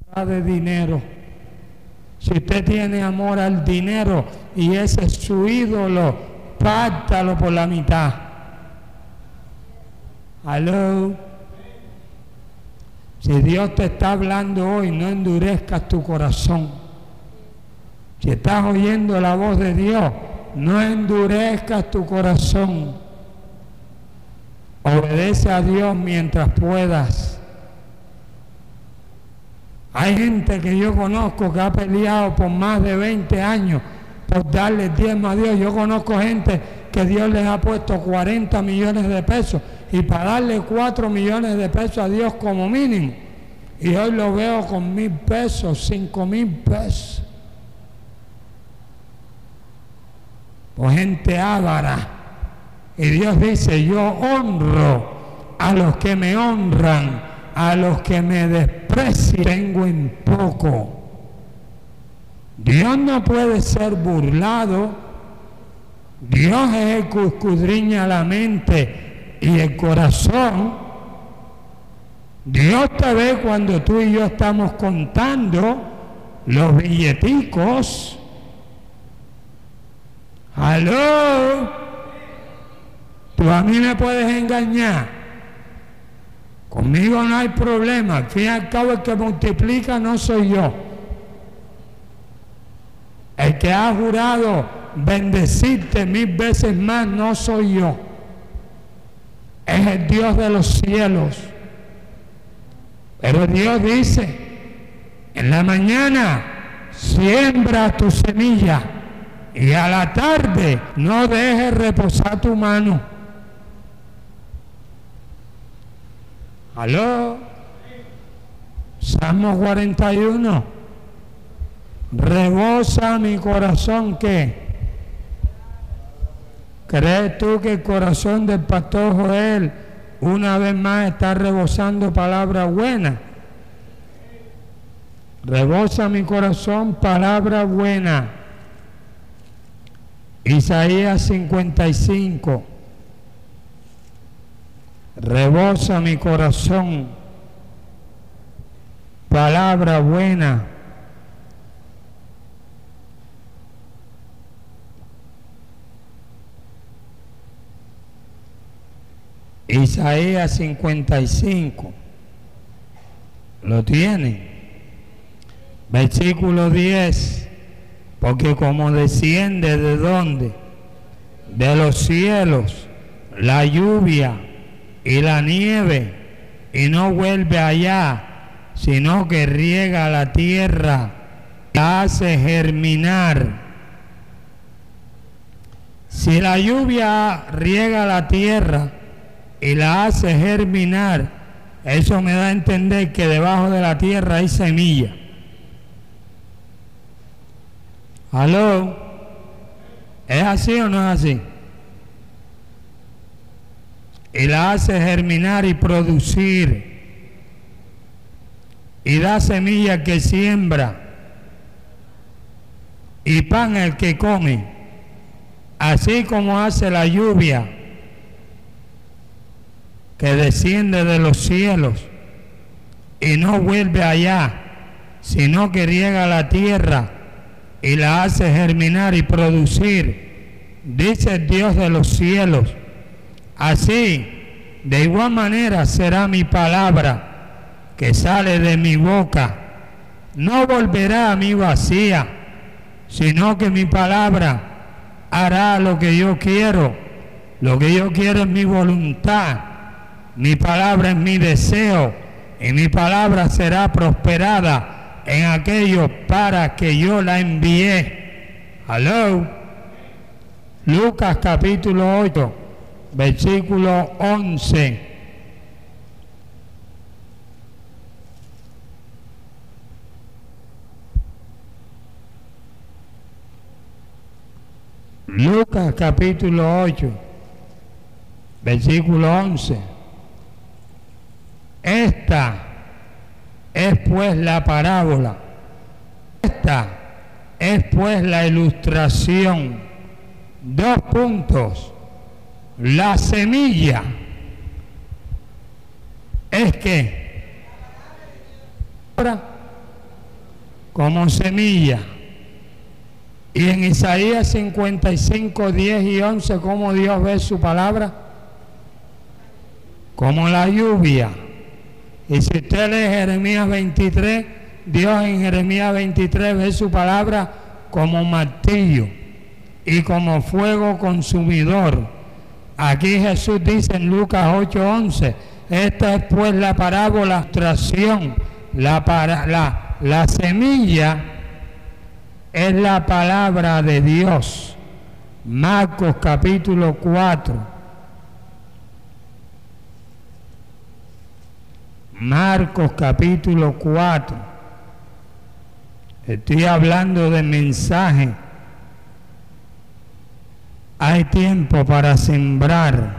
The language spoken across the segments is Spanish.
de dinero. Si usted tiene amor al dinero y ese es su ídolo, pártalo por la mitad. ¿Aló? Si Dios te está hablando hoy, no endurezcas tu corazón. Si estás oyendo la voz de Dios, no endurezcas tu corazón. Obedece a Dios mientras puedas. Hay gente que yo conozco que ha peleado por más de 20 años por darle diezmo a Dios. Yo conozco gente que Dios les ha puesto 40 millones de pesos y para darle 4 millones de pesos a Dios como mínimo. Y hoy lo veo con 1,000 pesos, 5,000 pesos. Pues gente avara. Y Dios dice, yo honro a los que me honran, a los que me desprecian tengo en poco. Dios no puede ser burlado. Dios es el que escudriña la mente y el corazón. Dios te ve cuando tú y yo estamos contando los billeticos. ¡Aló! Tú a mí me puedes engañar. Conmigo no hay problema. Al fin y al cabo el que multiplica no soy yo. El que ha jurado bendecirte 1000 veces más no soy yo. Es el Dios de los cielos. Pero Dios dice, en la mañana siembra tu semilla y a la tarde no dejes reposar tu mano. ¿Aló? Salmo 41. Rebosa mi corazón, ¿qué? ¿Crees tú que el corazón del pastor Joel una vez más está rebosando palabras buenas? Rebosa mi corazón palabra buena. Isaías 55. Rebosa mi corazón palabra buena. Isaías 55. ¿Lo tiene? Versículo 10. Porque como desciende ¿de dónde? De los cielos la lluvia y la nieve, y no vuelve allá, sino que riega la tierra, la hace germinar. Si la lluvia riega la tierra y la hace germinar, eso me da a entender que debajo de la tierra hay semilla. ¿Aló? ¿Es así o no es así? Y la hace germinar y producir, y da semilla que siembra, y pan el que come, así como hace la lluvia que desciende de los cielos y no vuelve allá, sino que riega la tierra y la hace germinar y producir, dice el Dios de los cielos. Así, de igual manera será mi palabra que sale de mi boca. No volverá a mí vacía, sino que mi palabra hará lo que yo quiero. Lo que yo quiero es mi voluntad. Mi palabra es mi deseo. Y mi palabra será prosperada en aquello para que yo la envié. ¿Aló? Lucas capítulo 8. Versículo 11. Lucas capítulo 8, versículo 11. Esta es pues la parábola. Esta es pues la ilustración. 2 puntos. La semilla es que como semilla. Y en Isaías 55, 10 y 11, ¿cómo Dios ve su palabra? Como la lluvia. Y si usted lee Jeremías 23, Dios en Jeremías 23 ve su palabra como martillo y como fuego consumidor. Aquí Jesús dice en Lucas 8:11, esta es pues la parábola, ilustración, la semilla es la palabra de Dios. Marcos capítulo 4. Marcos capítulo 4. Estoy hablando de mensaje. Hay tiempo para sembrar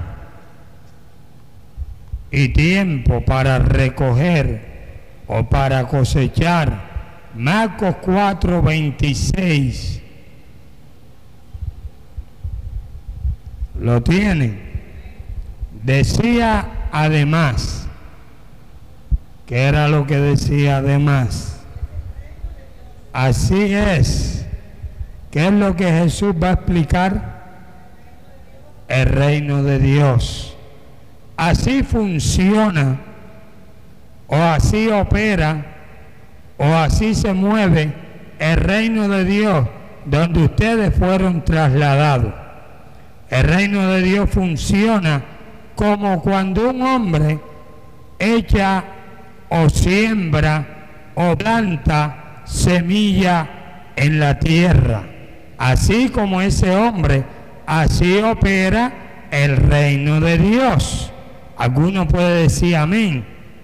y tiempo para recoger o para cosechar. Marcos 4:26. ¿Lo tienen? Decía además. ¿Qué era lo que decía además? Así es. ¿Qué es lo que Jesús va a explicar? El reino de Dios. Así funciona, o así opera, o así se mueve el reino de Dios donde ustedes fueron trasladados. El reino de Dios funciona como cuando un hombre echa o siembra o planta semilla en la tierra. Así como ese hombre, así opera el reino de Dios. Alguno puede decir amén.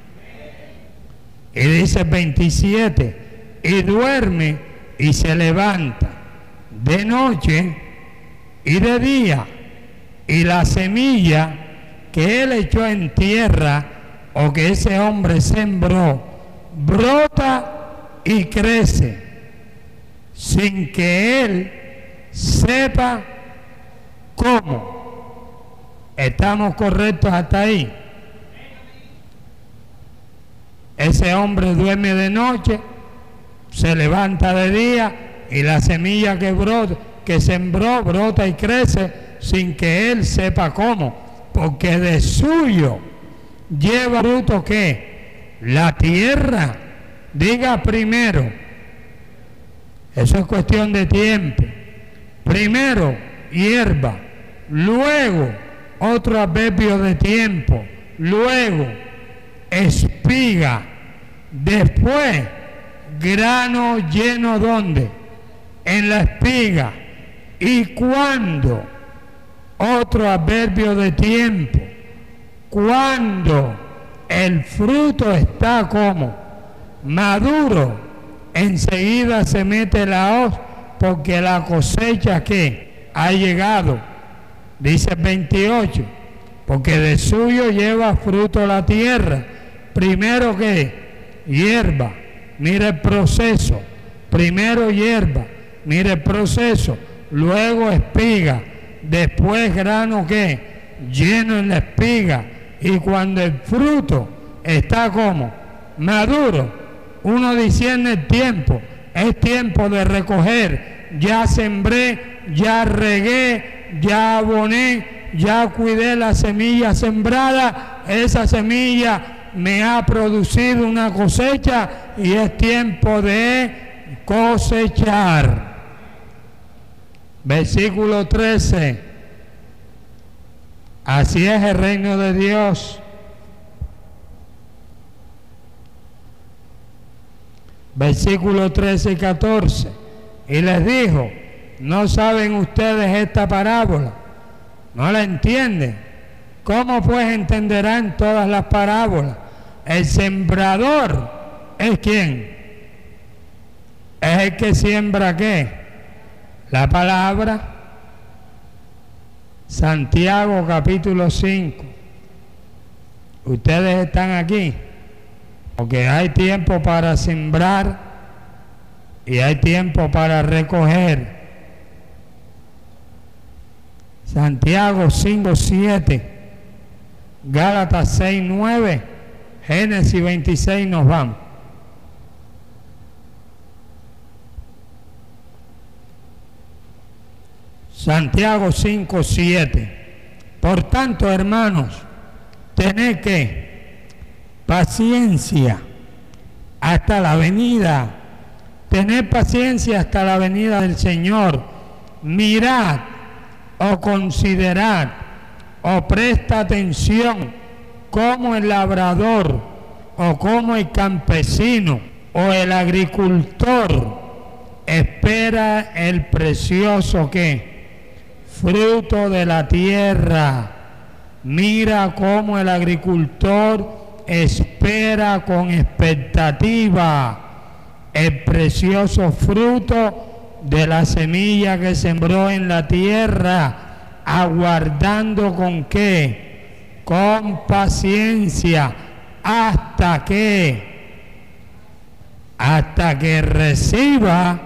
Y dice 27, y duerme y se levanta de noche y de día, y la semilla que él echó en tierra o que ese hombre sembró, brota y crece, sin que él sepa cómo. ¿Estamos correctos hasta ahí? Ese hombre duerme de noche, se levanta de día, y la semilla que sembró, brota y crece, sin que él sepa cómo, porque de suyo lleva fruto ¿qué? La tierra. Diga primero. Eso es cuestión de tiempo. Primero, hierba. Luego, otro adverbio de tiempo. Luego, espiga. Después, grano lleno ¿dónde? En la espiga. Y cuando, otro adverbio de tiempo. Cuando el fruto está como maduro, enseguida se mete la hoz, porque la cosecha que ha llegado. Dice 28, porque de suyo lleva fruto la tierra. Primero que hierba, mire el proceso. Primero hierba, mire el proceso. Luego espiga, después grano que lleno en la espiga. Y cuando el fruto está como maduro, uno discierne el tiempo. Es tiempo de recoger. Ya sembré, ya regué, ya aboné, ya cuidé la semilla sembrada. Esa semilla me ha producido una cosecha y es tiempo de cosechar. Versículo 13. Así es el reino de Dios. Versículos 13 y 14. Y les dijo, ¿no saben ustedes esta parábola? ¿No la entienden? ¿Cómo pues entenderán todas las parábolas? El sembrador es ¿quién? Es el que siembra ¿qué? La palabra. Santiago capítulo 5. Ustedes están aquí porque hay tiempo para sembrar y hay tiempo para recoger. Santiago 5:7, Gálatas 6:9, Génesis 26 nos vamos. Santiago 5:7. Por tanto, hermanos, tened que paciencia hasta la venida. Tened paciencia hasta la venida del Señor. Mirad o considerad o presta atención cómo el labrador o como el campesino o el agricultor espera el precioso fruto de la tierra. Mira cómo el agricultor espera con expectativa el precioso fruto de la semilla que sembró en la tierra, aguardando con paciencia hasta que reciba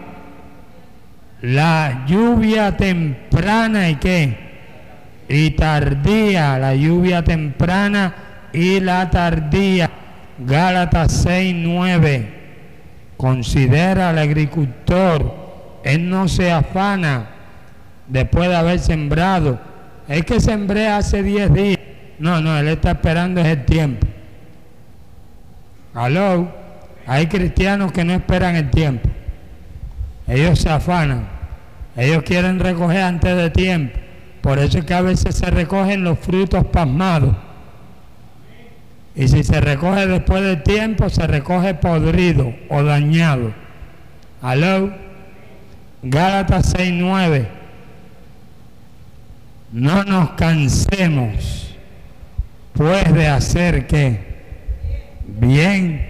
la lluvia temprana y tardía, la lluvia temprana y la tardía. Gálatas 6:9. Considera al agricultor, él no se afana después de haber sembrado. Es que sembré hace 10 días. No, él está esperando el tiempo. ¿Aló? Hay cristianos que no esperan el tiempo. Ellos se afanan. Ellos quieren recoger antes de tiempo. Por eso es que a veces se recogen los frutos pasmados. Y si se recoge después del tiempo, se recoge podrido o dañado. ¿Aló? Gálatas 6:9. No nos cansemos, pues, de hacer bien.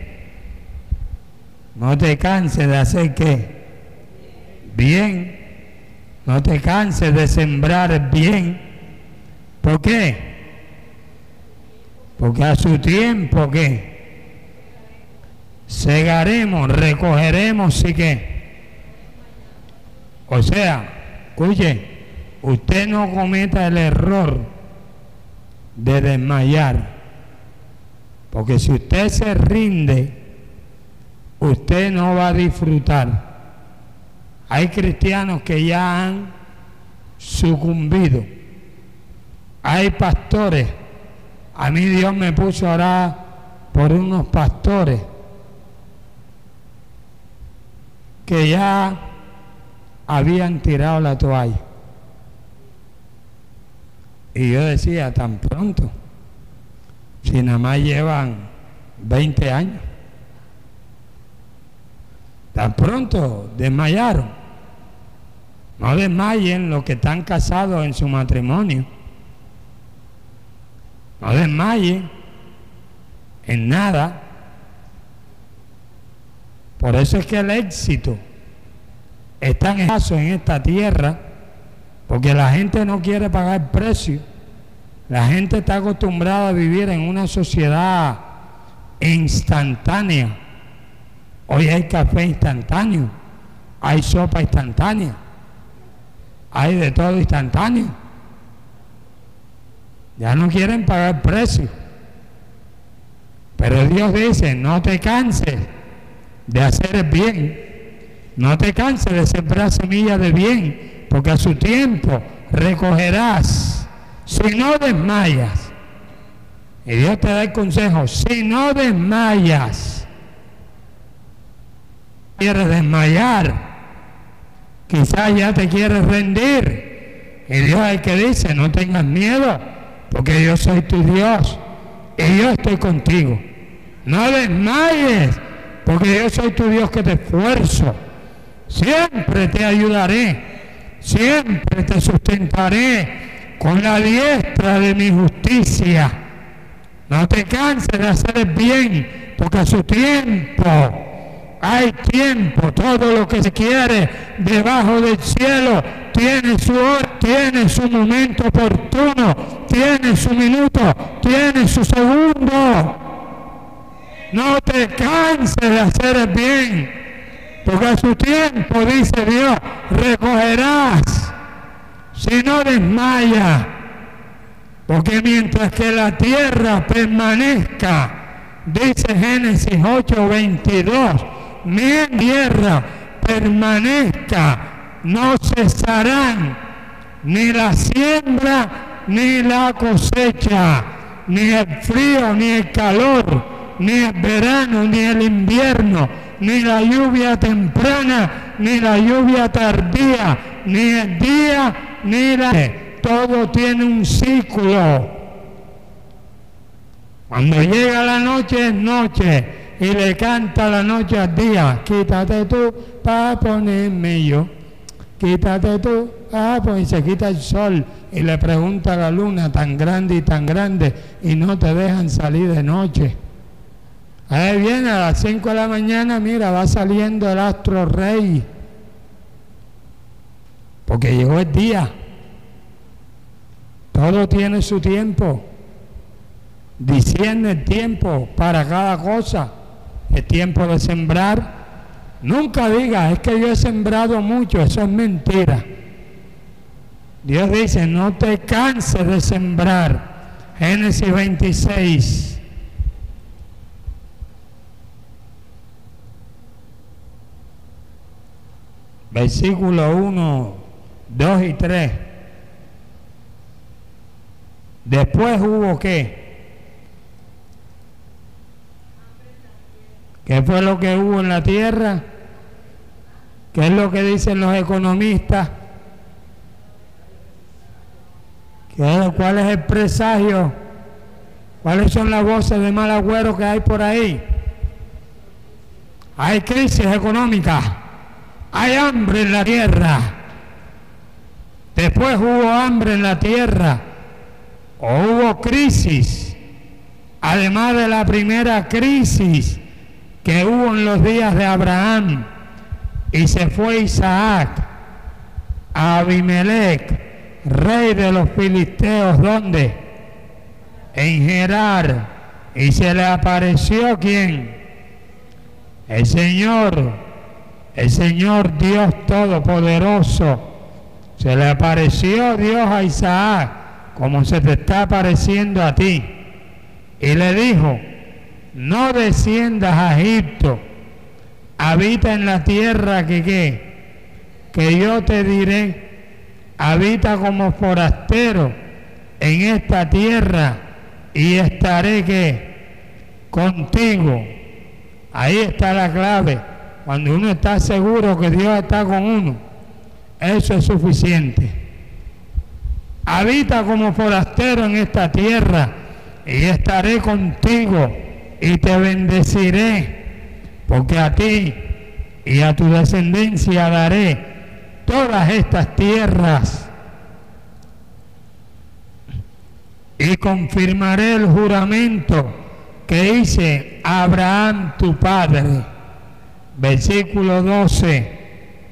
No te canses de hacer bien. No te canses de sembrar bien. ¿Por qué? Porque a su tiempo segaremos, recogeremos y O sea, escuche, usted no cometa el error de desmayar. Porque si usted se rinde, usted no va a disfrutar. Hay cristianos que ya han sucumbido. Hay pastores. A mí Dios me puso a orar por unos pastores que ya habían tirado la toalla. Y yo decía, tan pronto, si nada más llevan 20 años, tan pronto desmayaron. No desmayen los que están casados en su matrimonio. No desmayen en nada. Por eso es que el éxito está en escaso en esta tierra, porque la gente no quiere pagar precio. La gente está acostumbrada a vivir en una sociedad instantánea. Hoy hay café instantáneo, hay sopa instantánea, hay de todo instantáneo. Ya no quieren pagar precio. Pero Dios dice, no te canses de hacer el bien. No te canses de sembrar semillas de bien, porque a su tiempo recogerás. Si no desmayas, y Dios te da el consejo, si no desmayas, quieres desmayar, quizás ya te quieres rendir, y Dios es el que dice, no tengas miedo, porque yo soy tu Dios y yo estoy contigo. No desmayes, porque yo soy tu Dios que te esfuerzo. Siempre te ayudaré, siempre te sustentaré con la diestra de mi justicia. No te canses de hacer el bien, porque a su tiempo hay tiempo. Todo lo que se quiere debajo del cielo tiene su hora, tiene su momento oportuno, tiene su minuto, tiene su segundo. No te canses de hacer el bien, porque a su tiempo, dice Dios, recogerás. Si no desmayas, porque mientras que la tierra permanezca, dice Génesis 8:22, mi tierra permanezca, no cesarán ni la siembra, ni la cosecha, ni el frío, ni el calor, ni el verano, ni el invierno, ni la lluvia temprana, ni la lluvia tardía, ni el día, ni la noche. Todo tiene un ciclo. Cuando llega la noche es noche y le canta la noche al día. Quítate tú para ponerme yo. Quítate tú, y se quita el sol y le pregunta a la luna, tan grande y no te dejan salir de noche. Ahí viene a las 5 de la mañana, mira, va saliendo el astro rey, porque llegó el día. Todo tiene su tiempo. Discierne el tiempo para cada cosa. El tiempo de sembrar. Nunca digas, es que yo he sembrado mucho, eso es mentira. Dios dice, no te canses de sembrar. Génesis 26. Versículo 1, 2 y 3. Después hubo ¿qué? ¿Qué fue lo que hubo en la tierra? ¿Qué es lo que dicen los economistas? ¿Cuál es el presagio? ¿Cuáles son las voces de mal agüero que hay por ahí? Hay crisis económica, hay hambre en la tierra. Después hubo hambre en la tierra, o hubo crisis, además de la primera crisis que hubo en los días de Abraham, y se fue Isaac a Abimelech, rey de los filisteos, ¿dónde? En Gerar, y se le apareció ¿quién? El Señor Dios Todopoderoso. Se le apareció Dios a Isaac, como se te está apareciendo a ti, y le dijo, no desciendas a Egipto, habita en la tierra que yo te diré, habita como forastero en esta tierra y estaré contigo. Ahí está la clave. Cuando uno está seguro que Dios está con uno, eso es suficiente. Habita como forastero en esta tierra y estaré contigo y te bendeciré, porque a ti y a tu descendencia daré todas estas tierras y confirmaré el juramento que hice a Abraham tu padre. Versículo 12.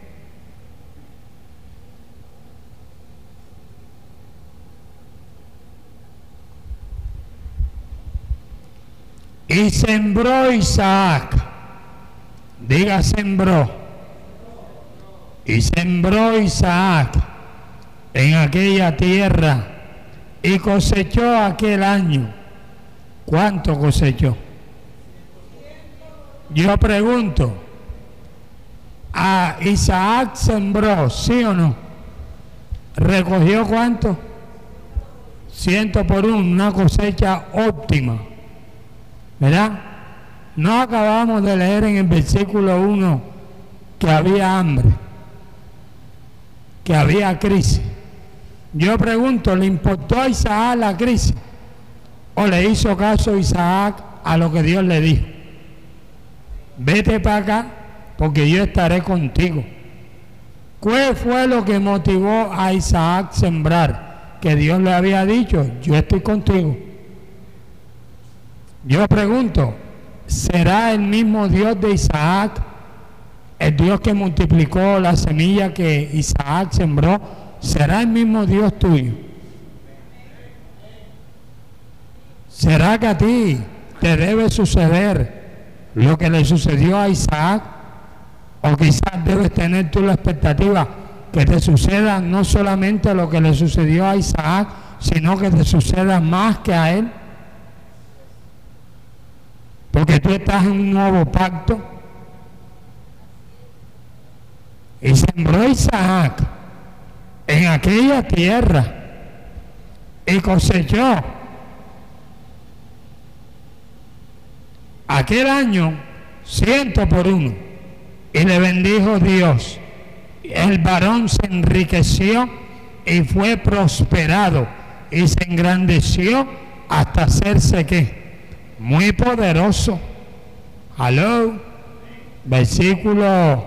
Y sembró Isaac, diga sembró, y sembró Isaac en aquella tierra y cosechó aquel año. ¿Cuánto cosechó? Yo pregunto, ¿a Isaac sembró, sí o no? ¿Recogió cuánto? 100 por 1, una cosecha óptima, ¿verdad? No acabamos de leer en el versículo 1 que había hambre, que había crisis. Yo pregunto, ¿le importó a Isaac la crisis? ¿O le hizo caso Isaac a lo que Dios le dijo? Vete para acá porque yo estaré contigo. ¿Cuál fue lo que motivó a Isaac sembrar? Que Dios le había dicho, yo estoy contigo. Yo pregunto, ¿será el mismo Dios de Isaac, el Dios que multiplicó la semilla que Isaac sembró? ¿Será el mismo Dios tuyo? ¿Será que a ti te debe suceder lo que le sucedió a Isaac? ¿O quizás debes tener tú la expectativa que te suceda no solamente lo que le sucedió a Isaac, sino que te suceda más que a él? Porque tú estás en un nuevo pacto. Y sembró Isaac en aquella tierra y cosechó aquel año 100 por 1, y le bendijo Dios. El varón se enriqueció y fue prosperado y se engrandeció hasta hacerse ¿qué? Muy poderoso. Aló, versículo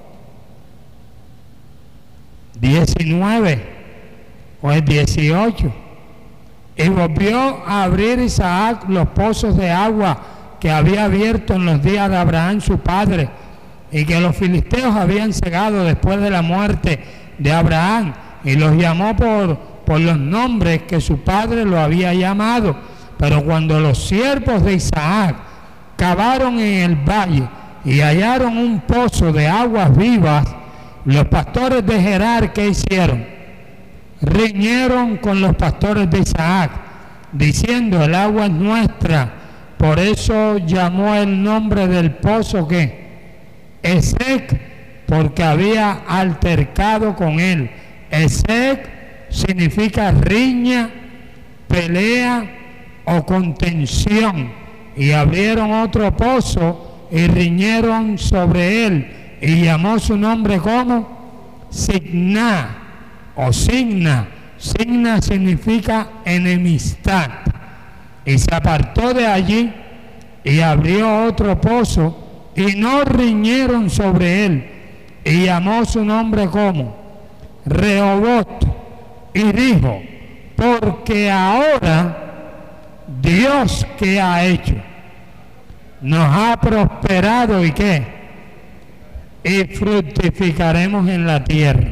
19 o el 18. Y volvió a abrir Isaac los pozos de agua que había abierto en los días de Abraham su padre, y que los filisteos habían cegado después de la muerte de Abraham, y los llamó por los nombres que su padre lo había llamado. Pero cuando los siervos de Isaac cavaron en el valle y hallaron un pozo de aguas vivas, los pastores de Gerar, ¿qué hicieron? Riñeron con los pastores de Isaac, diciendo: el agua es nuestra. Por eso llamó el nombre del pozo ¿qué? Esek, porque había altercado con él. Esek significa riña, pelea o contención. Y abrieron otro pozo y riñeron sobre él, y llamó su nombre como Signá o Signa. Signa significa enemistad. Y se apartó de allí y abrió otro pozo, y no riñeron sobre él, y llamó su nombre como Rehobot, y dijo: porque ahora Dios, ¿qué ha hecho? Nos ha prosperado, ¿y qué? Y fructificaremos en la tierra.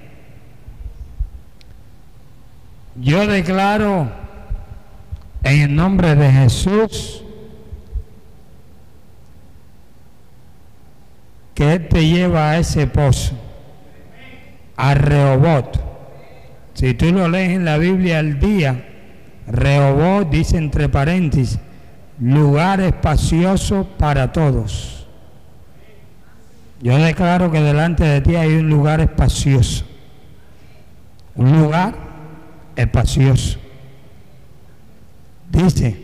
Yo declaro en el nombre de Jesús que Él te lleva a ese pozo, a Rehobot. Si tú lo lees en la Biblia al día, Rehobot dice entre paréntesis: lugar espacioso para todos. Yo declaro que delante de ti hay un lugar espacioso, un lugar espacioso. Dice,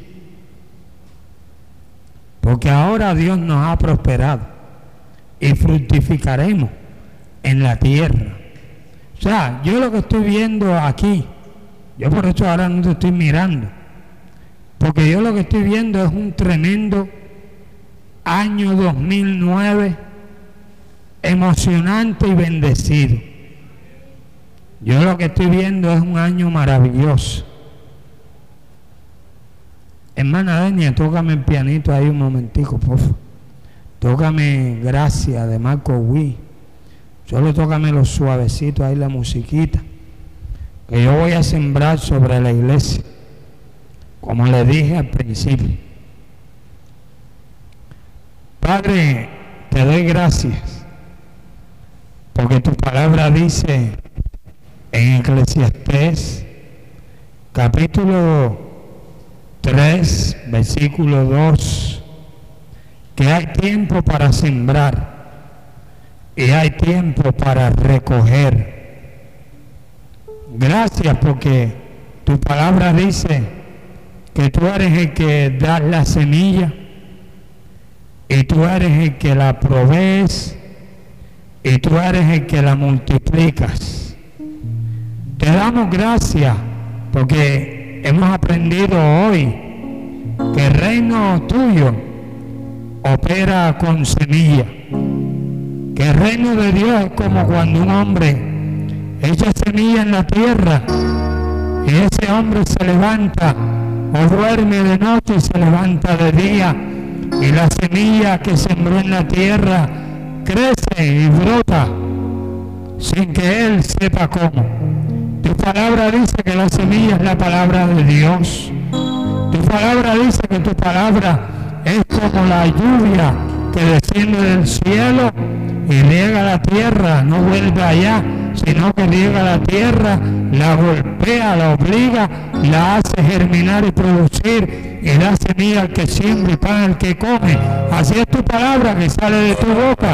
porque ahora Dios nos ha prosperado y fructificaremos en la tierra. O sea, yo lo que estoy viendo aquí, yo por eso ahora no te estoy mirando, porque yo lo que estoy viendo es un tremendo año 2009, emocionante y bendecido. Yo lo que estoy viendo es un año maravilloso. Hermana Denia, tócame el pianito ahí un momentico, por favor. Tócame Gracia de Marco Witt. Solo tócame lo suavecito ahí, la musiquita, que yo voy a sembrar sobre la iglesia, como le dije al principio. Padre, te doy gracias, porque tu palabra dice en Eclesiastés, capítulo 3, versículo 2, que hay tiempo para sembrar y hay tiempo para recoger. Gracias, porque tu palabra dice que tú eres el que das la semilla y tú eres el que la provees y tú eres el que la multiplicas. Te damos gracias porque hemos aprendido hoy que el reino tuyo opera con semilla, que el reino de Dios es como cuando un hombre echa semilla en la tierra y ese hombre se levanta o duerme de noche y se levanta de día, y la semilla que sembró en la tierra crece y brota sin que él sepa cómo. Tu palabra dice que la semilla es la palabra de Dios. Tu palabra dice que tu palabra es como la lluvia que desciende del cielo y riega la tierra, no vuelve allá, sino que riega la tierra, la golpea, la obliga, la hace germinar y producir, y da semilla al que siembra y pan al que come. Así es tu palabra que sale de tu boca.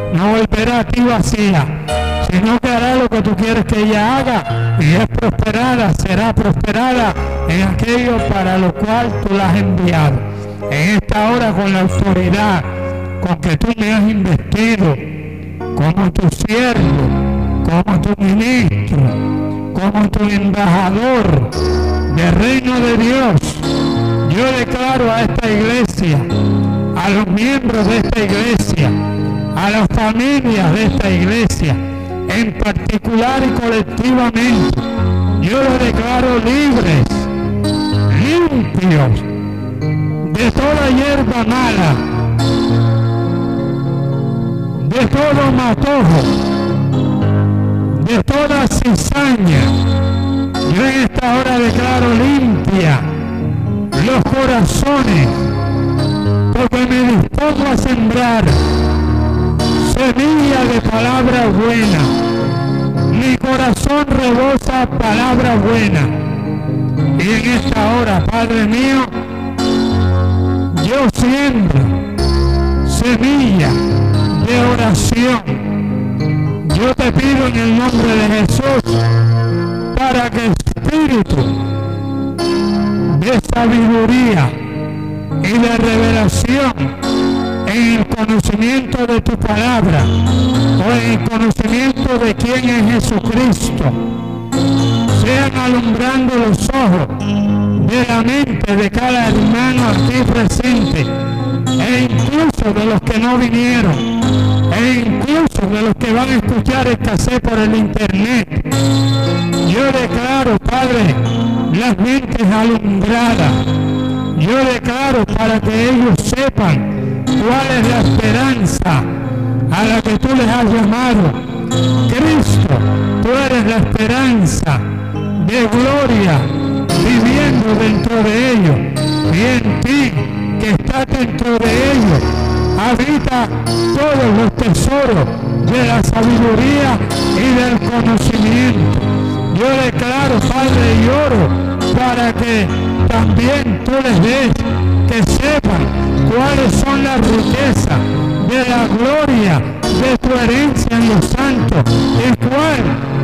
no volverá a ti vacía, sino que hará lo que tú quieres que ella haga, y es prosperada, será prosperada en aquello para lo cual tú la has enviado. En esta hora, con la autoridad con que tú me has investido, como tu siervo, como tu ministro, como tu embajador del reino de Dios, yo declaro a esta iglesia, a los miembros de esta iglesia, a las familias de esta iglesia, en particular y colectivamente, yo los declaro libres, limpios de toda hierba mala, de todo matojo, de toda cizaña. Yo en esta hora declaro limpia los corazones, porque me dispongo a sembrar semilla de palabra buena. Mi corazón rebosa palabra buena. Y en esta hora, Padre mío, yo siembro semilla de oración. Yo te pido en el nombre de Jesús para que espíritu de sabiduría y de revelación en el conocimiento de tu palabra o en el conocimiento de quién es Jesucristo sean alumbrando los ojos de la mente de cada hermano aquí presente, e incluso de los que no vinieron, e incluso de los que van a escuchar el cassette por el internet. Yo declaro, Padre, las mentes alumbradas. Yo declaro para que ellos sepan cuál es la esperanza a la que tú les has llamado. Cristo, tú eres la esperanza de gloria viviendo dentro de ellos, y en ti, que está dentro de ellos, habita todos los tesoros de la sabiduría y del conocimiento. Yo declaro, Padre, y oro para que también tú les des, que sepan cuáles son las riquezas de la gloria de tu herencia en los santos, y cuál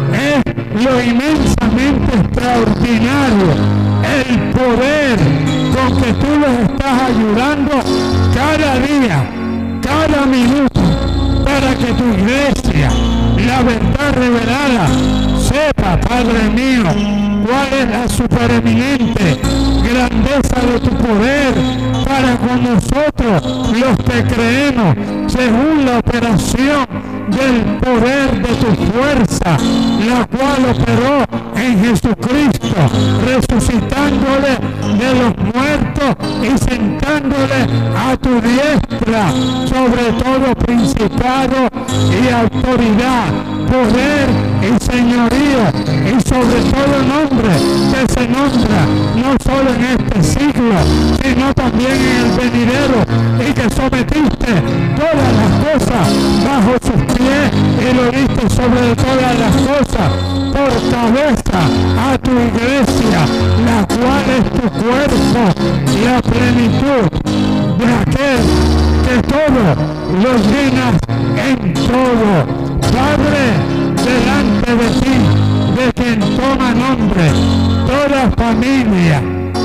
es lo inmensamente extraordinario, el poder con que tú les estás ayudando cada día, cada minuto, para que tu iglesia, la verdad revelada, sepa, Padre mío, cuál es la supereminente grandeza de tu poder para con nosotros los que creemos, según la operación del poder de tu fuerza, la cual operó en Jesucristo, resucitándole de los muertos y sentándole a tu diestra sobre todo principado y autoridad, poder y señorío, y sobre todo nombre que se nombra no solo en este siglo, sino también en el venidero, y que sometiste todas las cosas bajo sus pies y lo diste sobre todas las cosas por cabeza a tu iglesia, la cual es tu cuerpo, la plenitud de aquel que todo lo llenas en todo. Padre, delante de ti, de quien toma nombre toda familia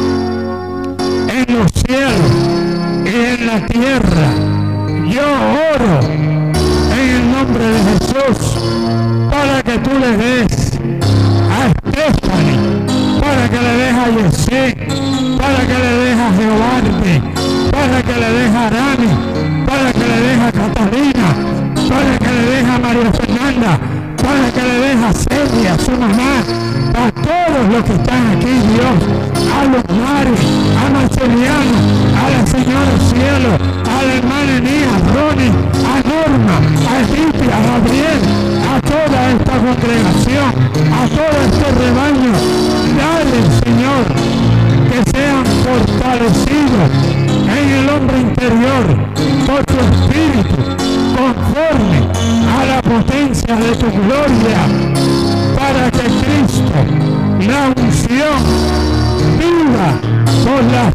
en los cielos y en la tierra, yo oro en el nombre de Jesús para que tú le des a Stephanie, para que le des a Yesé, para que le des a Jehovarte, para que le des a Arami, para que le des a Catalina, para que le des a María Fernanda, para que le des a Celia, a su mamá, a todos los que están aquí, Dios, a los Maris, a Marceliano, a la señora Cielo, a la hermana Enía, a Ronnie, a Norma, a Edith, a Gabriel, a toda esta congregación, a todo este rebaño. Dale, Señor, que sean fortalecidos en el hombre interior por tu espíritu, conforme a la potencia de tu gloria, para que Cristo, la unción, viva por la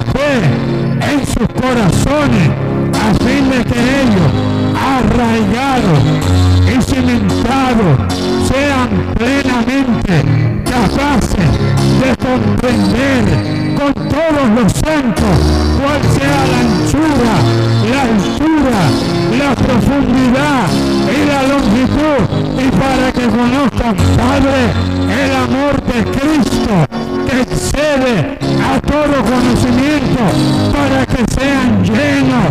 fe en sus corazones, a fin de que ellos, arraigados cimentados, sean plenamente capaces de comprender con todos los santos cuál sea la anchura, la altura, la profundidad y la longitud, y para que conozcan, Padre, el amor de Cristo que excede a todo conocimiento, para que sean llenos,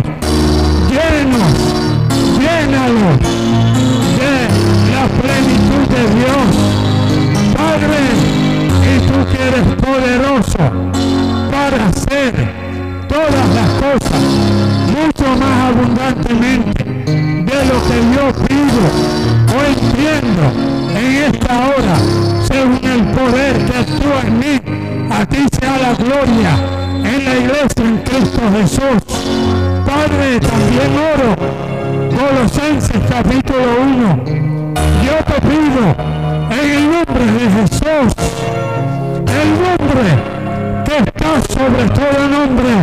llénalos de la plenitud de Dios, Padre. Y tú que eres poderoso para hacer todas las cosas mucho más abundantemente de lo que yo pido o entiendo en esta hora, según el poder que actúa en mí. A ti sea la gloria en la iglesia en Cristo Jesús. Padre, también oro, Colosenses capítulo 1. Yo te pido en el nombre de Jesús, el nombre que está sobre todo nombre,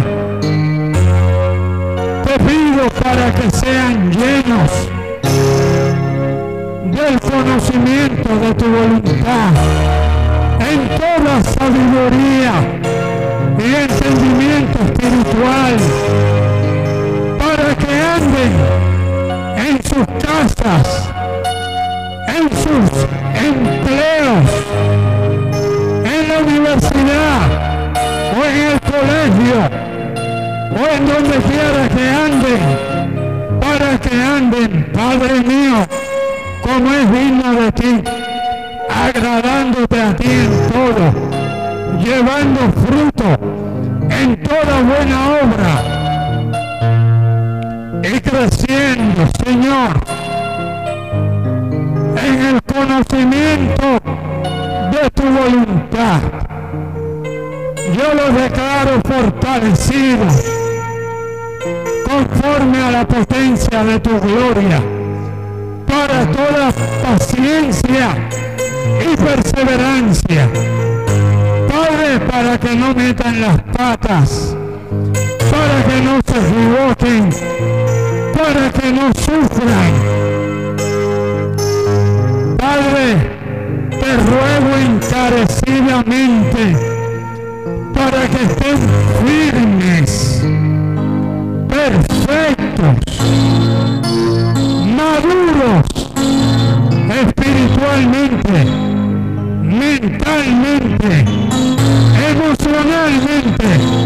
te pido para que sean llenos del conocimiento de tu voluntad, en toda sabiduría y entendimiento espiritual, para que anden en sus casas, en sus empleos, en la universidad o en el colegio o en donde quiera que anden, para que anden, Padre mío, como es digno de ti, agradándote a ti en todo, llevando fruto en toda buena obra y creciendo, Señor, en el conocimiento de tu voluntad. Yo los declaro fortalecidos conforme a la potencia de tu gloria, para toda paciencia y perseverancia, Padre, para que no metan las patas, para que no se equivoquen, para que no sufran. Padre, te ruego encarecidamente para que estén firmes, perfectos, maduros espiritualmente, mentalmente, emocionalmente,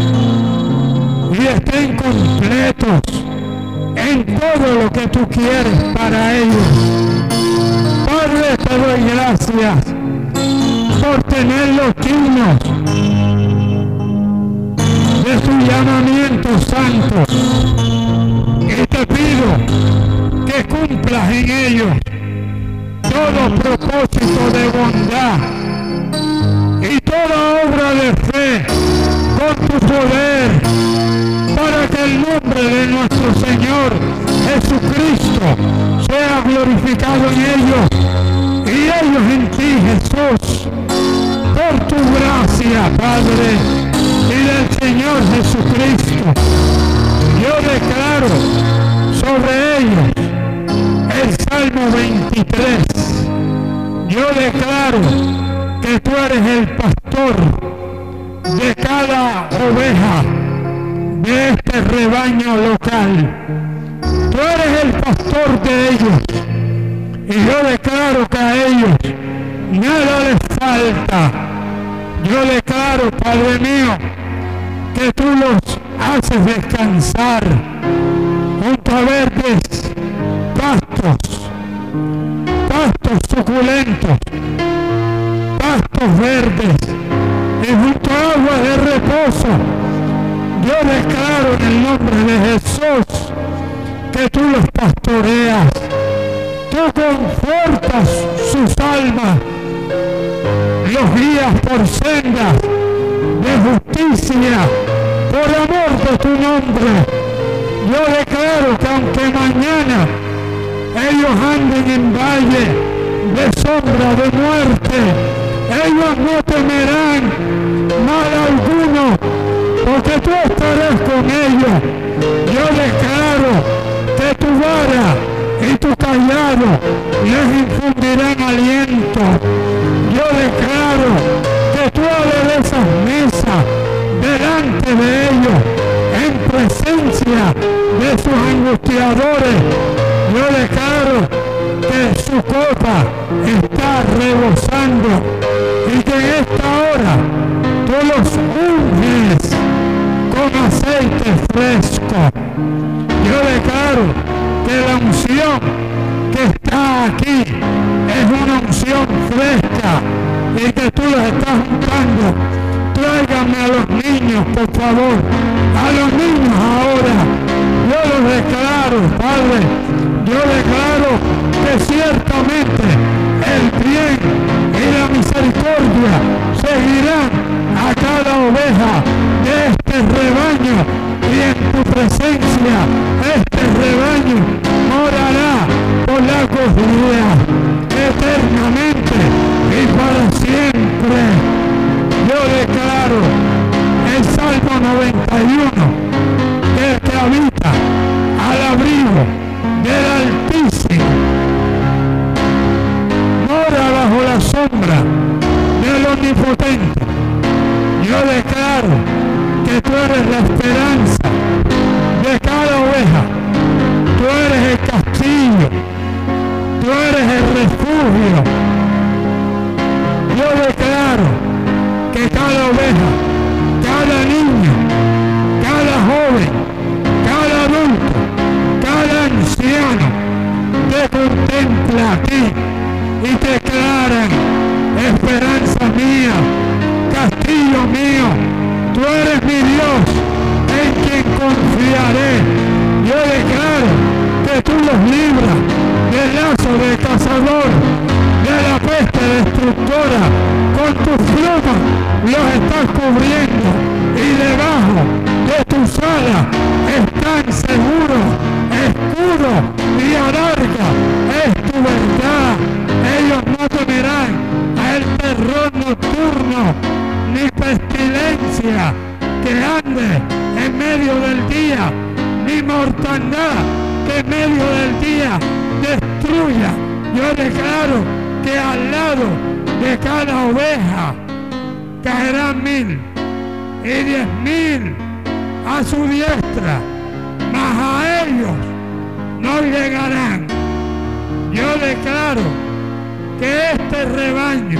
y estén completos en todo lo que tú quieres para ellos. Padre, te doy gracias por tenerlos dignos de tu llamamiento santo, y te pido que cumplas en ellos todo propósito de bondad y toda obra de fe con tu poder, para que el nombre de nuestro Señor Jesucristo sea glorificado en ellos y ellos en ti, Jesús, por tu gracia, Padre, y del Señor Jesucristo. Yo declaro sobre ellos el Salmo 23. Yo declaro que tú eres el pastor de cada oveja de este rebaño local. Tú eres el pastor de ellos, y yo declaro que a ellos nada les falta. Yo declaro, Padre mío, que tú los haces descansar junto a verdes pastos, pastos suculentos, pastos verdes, y junto a aguas de reposo. Yo declaro en el nombre de Jesús que tú los pastoreas, tú confortas sus almas, los guías por sendas de justicia, por amor de tu nombre. Yo declaro que aunque mañana ellos anden en valle de sombra de muerte, ellos no temerán mal alguno, porque tú estarás con ellos. Yo declaro que tu vara y tu callado les infundirán aliento. Yo declaro que tú aderezas mesa delante de ellos, en presencia de sus angustiadores. Yo declaro que su copa está rebosando y que en esta hora tú los unges con aceite fresco. Yo declaro que la unción que está aquí es una unción fresca y que tú los estás juntando. Tráigame a los niños, por favor, a los niños ahora. Yo los declaro, Padre, yo declaro que ciertamente el bien y la misericordia seguirán a cada oveja de este rebaño, y en tu presencia este rebaño morará por largos días, eternamente y para siempre. Yo declaro el Salmo 91, que el que habita al abrigo del Altísimo mora bajo la sombra del Omnipotente. Yo declaro que tú eres la esperanza de cada oveja, tú eres el castillo, tú eres el refugio. Yo declaro que cada oveja, cada niño, cada joven, cada adulto, cada anciano te contempla a ti y te declaran: esperanza mía, castillo mío, tú eres mi Dios en quien confiaré. Yo declaro que tú los libras del lazo del cazador, de la peste destructora. Con tus plumas los estás cubriendo y debajo de tus alas están seguros. Escudo y alarga es tu verdad. Ellos no temerán al terror nocturno, ni pestilencia que ande en medio del día, ni mortandad que en medio del día destruya. Yo declaro que al lado de cada oveja caerán 1000 y 10.000 a su diestra, mas a ellos no llegarán. Yo declaro que este rebaño,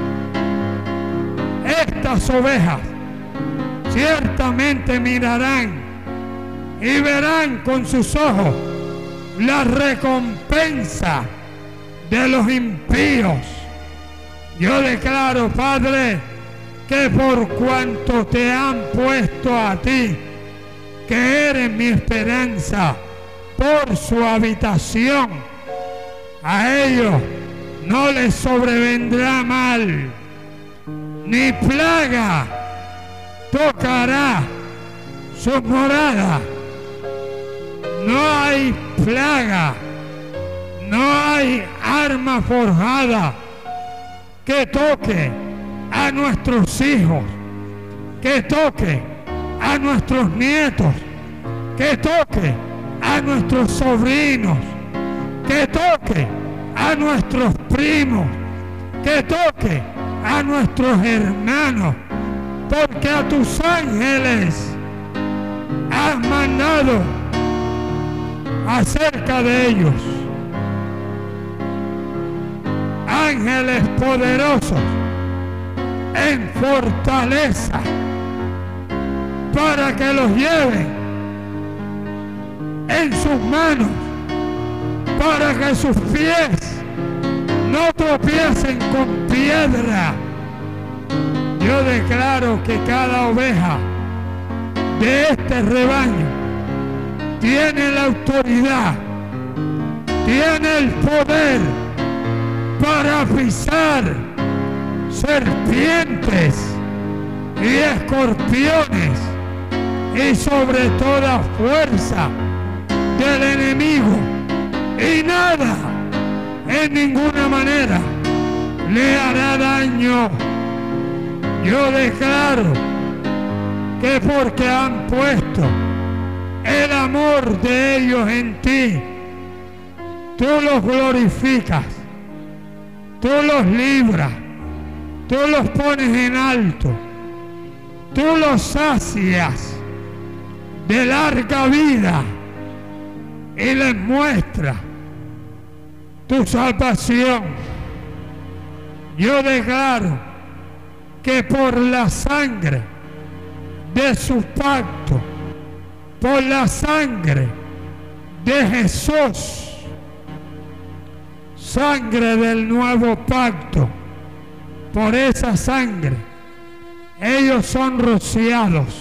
estas ovejas, ciertamente mirarán y verán con sus ojos la recompensa de los impíos. Yo declaro, Padre, que por cuanto te han puesto a ti, que eres mi esperanza, por su habitación, a ellos no les sobrevendrá mal, ni plaga tocará sus moradas. No hay plaga, no hay arma forjada que toque a nuestros hijos, que toque a nuestros nietos, que toque a nuestros sobrinos, que toque a nuestros primos, que toque a nuestros hermanos, porque a tus ángeles has mandado acerca de ellos, ángeles poderosos en fortaleza, para que los lleven en sus manos, para que sus pies no tropiecen con piedra. Yo declaro que cada oveja de este rebaño tiene la autoridad, tiene el poder para pisar serpientes y escorpiones y sobre toda fuerza del enemigo, y nada en ninguna manera le hará daño. Yo declaro que porque han puesto el amor de ellos en ti, tú los glorificas, tú los libras, tú los pones en alto, tú los sacias de larga vida y les muestras tu salvación. Yo declaro que por la sangre de su pacto, por la sangre de Jesús, sangre del nuevo pacto, por esa sangre ellos son rociados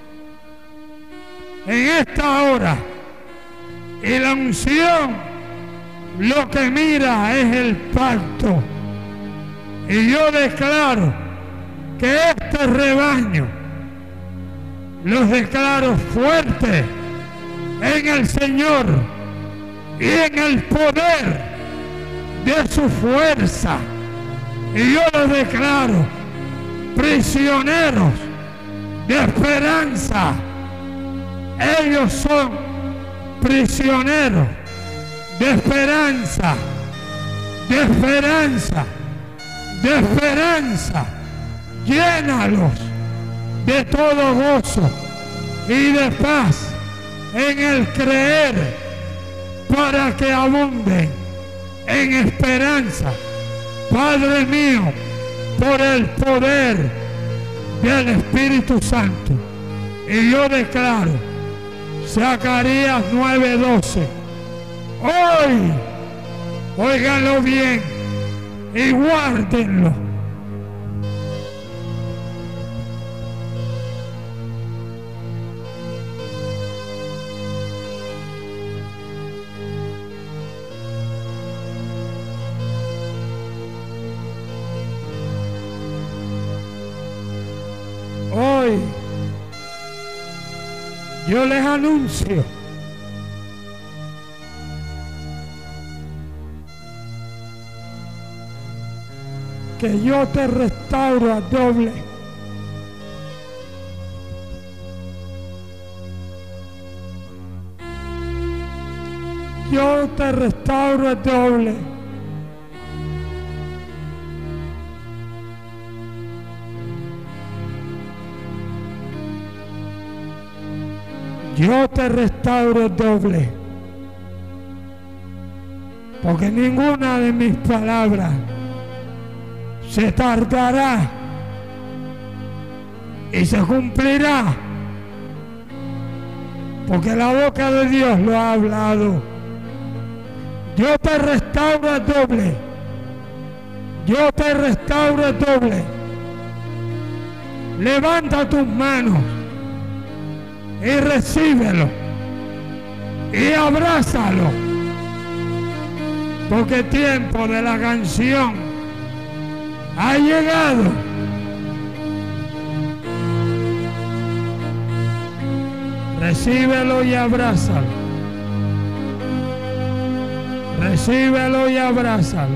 en esta hora, y la unción lo que mira es el pacto. Y yo declaro que este rebaño los declaro fuertes en el Señor y en el poder de su fuerza. Y yo los declaro prisioneros de esperanza. Ellos son prisioneros de esperanza, de esperanza, de esperanza. Llénalos de todo gozo y de paz en el creer, para que abunden en esperanza, Padre mío, por el poder del Espíritu Santo. Y yo declaro Zacarías 9:12. Hoy, óiganlo bien y guárdenlo. Hoy yo les anuncio que yo te restauro a doble. Yo te restauro a doble. Yo te restauro doble, porque ninguna de mis palabras se tardará y se cumplirá, porque la boca de Dios lo ha hablado. Yo te restauro doble, yo te restauro doble. Levanta tus manos y recíbelo y abrázalo, porque el tiempo de la canción ha llegado. Recíbelo y abrázalo. Recíbelo y abrázalo.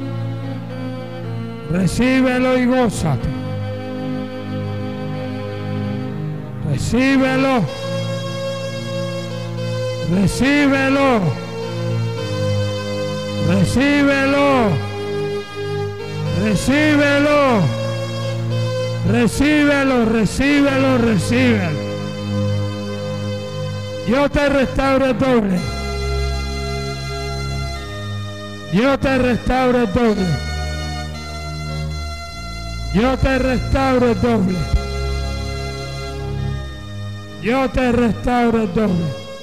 Recíbelo y gózate. Recíbelo. Recíbelo. Recíbelo. Recíbelo. Recíbelo, recíbelo, recíbelo. Yo te restauro doble. Yo te restauro doble. Yo te restauro doble. Yo te restauro doble.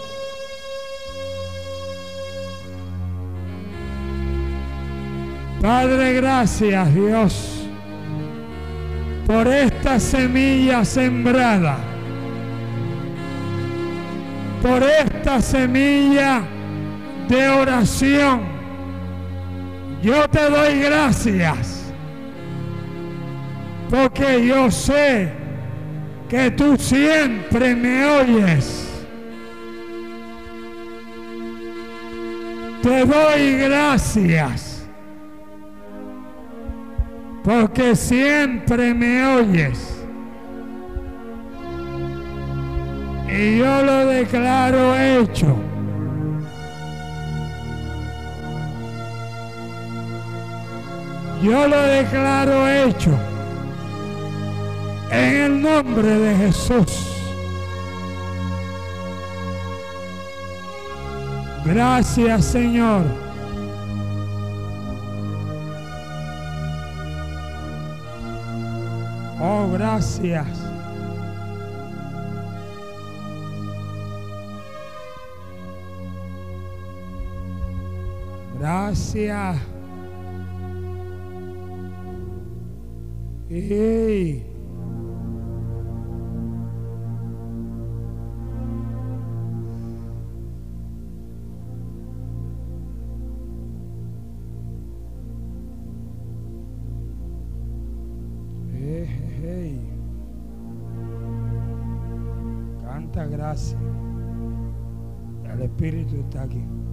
Padre, gracias, Dios, por esta semilla sembrada, por esta semilla de oración. Yo te doy gracias, porque yo sé que tú siempre me oyes. Te doy gracias, porque siempre me oyes. Y yo lo declaro hecho. Yo lo declaro hecho en el nombre de Jesús. Gracias, Señor. Oh, gracias. Gracias. Hey. Hey. Canta gracias. El Espíritu está aquí.